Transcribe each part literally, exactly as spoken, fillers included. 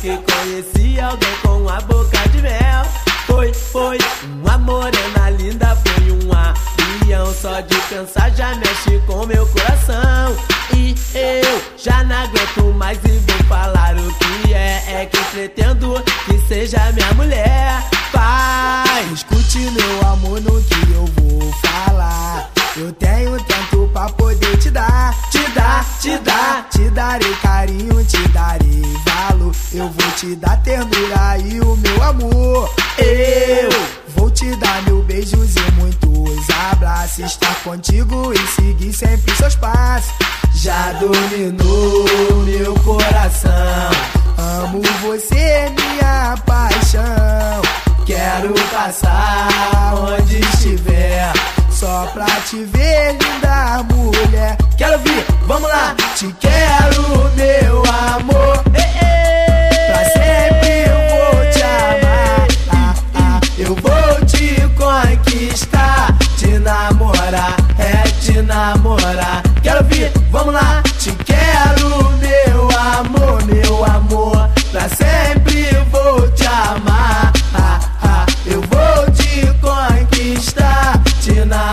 que conheci alguém com a boca de mel. Foi, foi, uma morena linda, foi um avião. Só de pensar já mexe com meu coração. E eu já não aguento mais e vou falar o que é. É que pretendo que seja minha mulher. Pai, escute meu amor no que eu vou falar. Eu tenho tanto pra poder te dar. Te dar, te dar. Te darei carinho, te darei valor. Eu vou te dar ternura e o meu amor. Eu vou te dar mil beijos e muitos abraços. Estar contigo e seguir sempre seus passos. Já dominou meu coração. Amo você, minha paixão. Quero passar onde estiver, só pra te ver, linda mulher. Quero vir, vamos lá. Te quero, meu amor. Ei, ei. Pra sempre eu vou te amar. Ah, ah. Eu vou te conquistar, te namorar, é te namorar. Quero vir, vamos lá. Te quero, meu amor, meu amor. Pra sempre eu vou te amar. Ah, ah. Eu vou te conquistar, te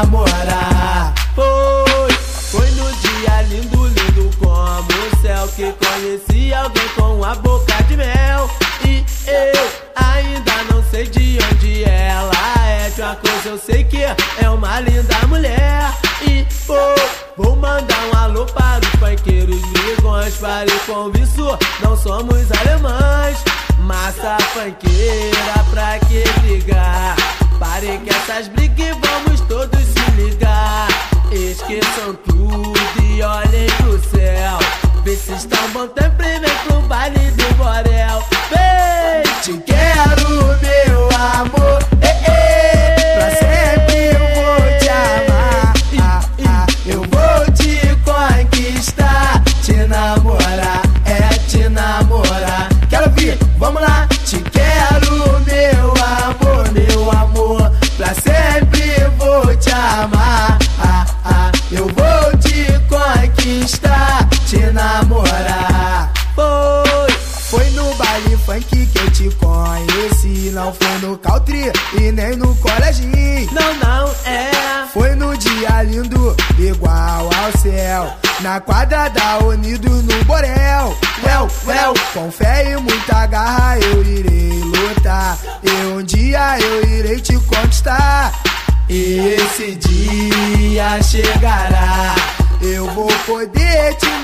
namorar. Foi, foi no dia lindo, lindo como o céu, que conheci alguém com a boca de mel. E eu ainda não sei de onde ela é. De uma coisa eu sei que é uma linda mulher. E vou, vou mandar um alô para os funkeiros brigões. Pare com isso, não somos alemães. Massa funkeira, pra que brigar? Pare que essas brigas vamos todos se ligar. Esqueçam tudo e olhem pro céu. Vê se estão bom tempo e vem pro baile do Borel. Vem! Te quero, meu amor. Ei, ei. Pra sempre eu vou te amar. Ah, ah. Eu vou te conquistar, te namorar, é te namorar. Quero vir, vamos lá. Te quero, meu amor, meu amor. Pra sempre eu vou te amar. Ah, ah. Eu vou te conquistar, te namorar. Foi, foi no baile funk que eu te conheci. Não foi no country e nem no coleginho. Não, não é. Foi no dia lindo, igual ao céu, na quadra da Unidos no Borel. Well, well. Com fé e muita garra eu irei lutar. E um dia eu irei te conquistar. E esse dia chegará. Eu vou poder te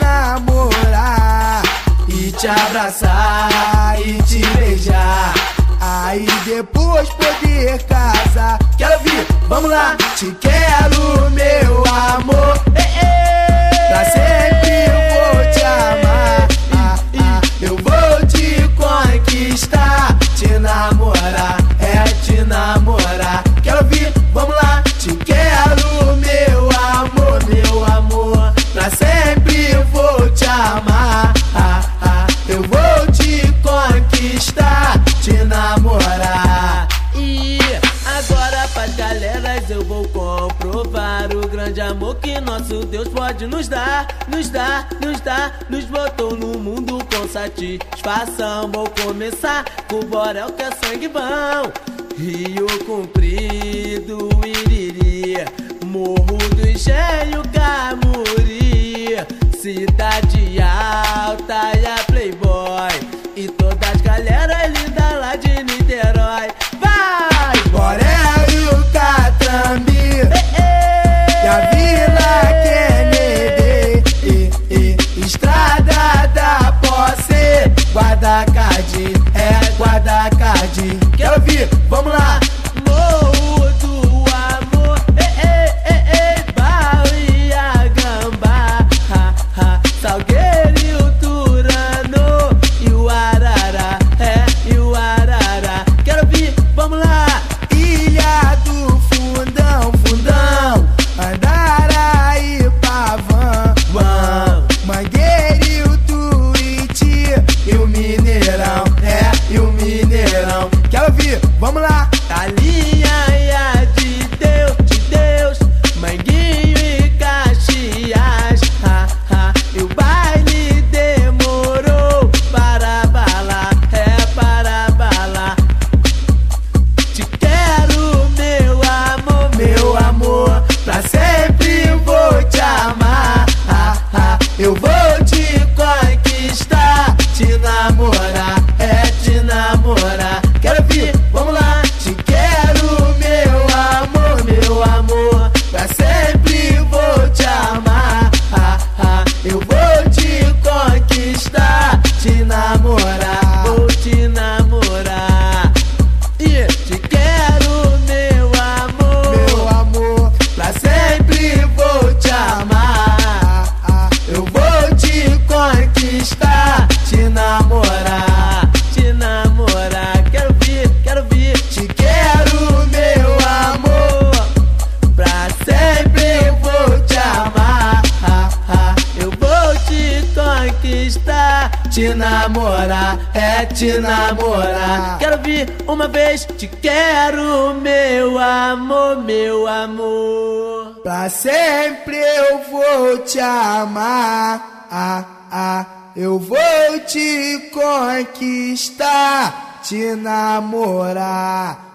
namorar e te abraçar e te beijar. Aí depois poder casar. Quero vir, vamos lá. Te quero, meu amor. Ei, ei. Pra sempre eu vou te amar. Ah, ah. Eu vou te conquistar, te namorar, é te namorar. Quero vir, vamos lá. Te quero, meu amor, meu amor. Pra sempre eu vou te amar. Ah, ah. Eu vou te conquistar, te namorar. E agora pras galeras eu vou comprovar o grande amor que nosso Deus pode nos dar, nos dar, nos dar. Nos botou no mundo com satisfação. Vou começar com o Borel que é sangue bom. Rio Comprido, Iriri, Morro do Engenho, Camuri, Cidade Alta e a Playboy, e todas as galera linda lá de Niterói. Vai! Borel e o Catrambi, ei, ei. E a Vila Kennedy, e, e, Estrada da Posse, Guarda-Cardim, é Guarda-Cardim. Quero vir, vamos lá. Morro do Amor, ei, ei, ei, ei. Bahia, Gambá, ha, ha. Salgueiro e o Turã, te namorar, é te namorar. Quero vir uma vez, te quero, meu amor, meu amor. Pra sempre eu vou te amar, ah, ah, eu vou te conquistar, te namorar.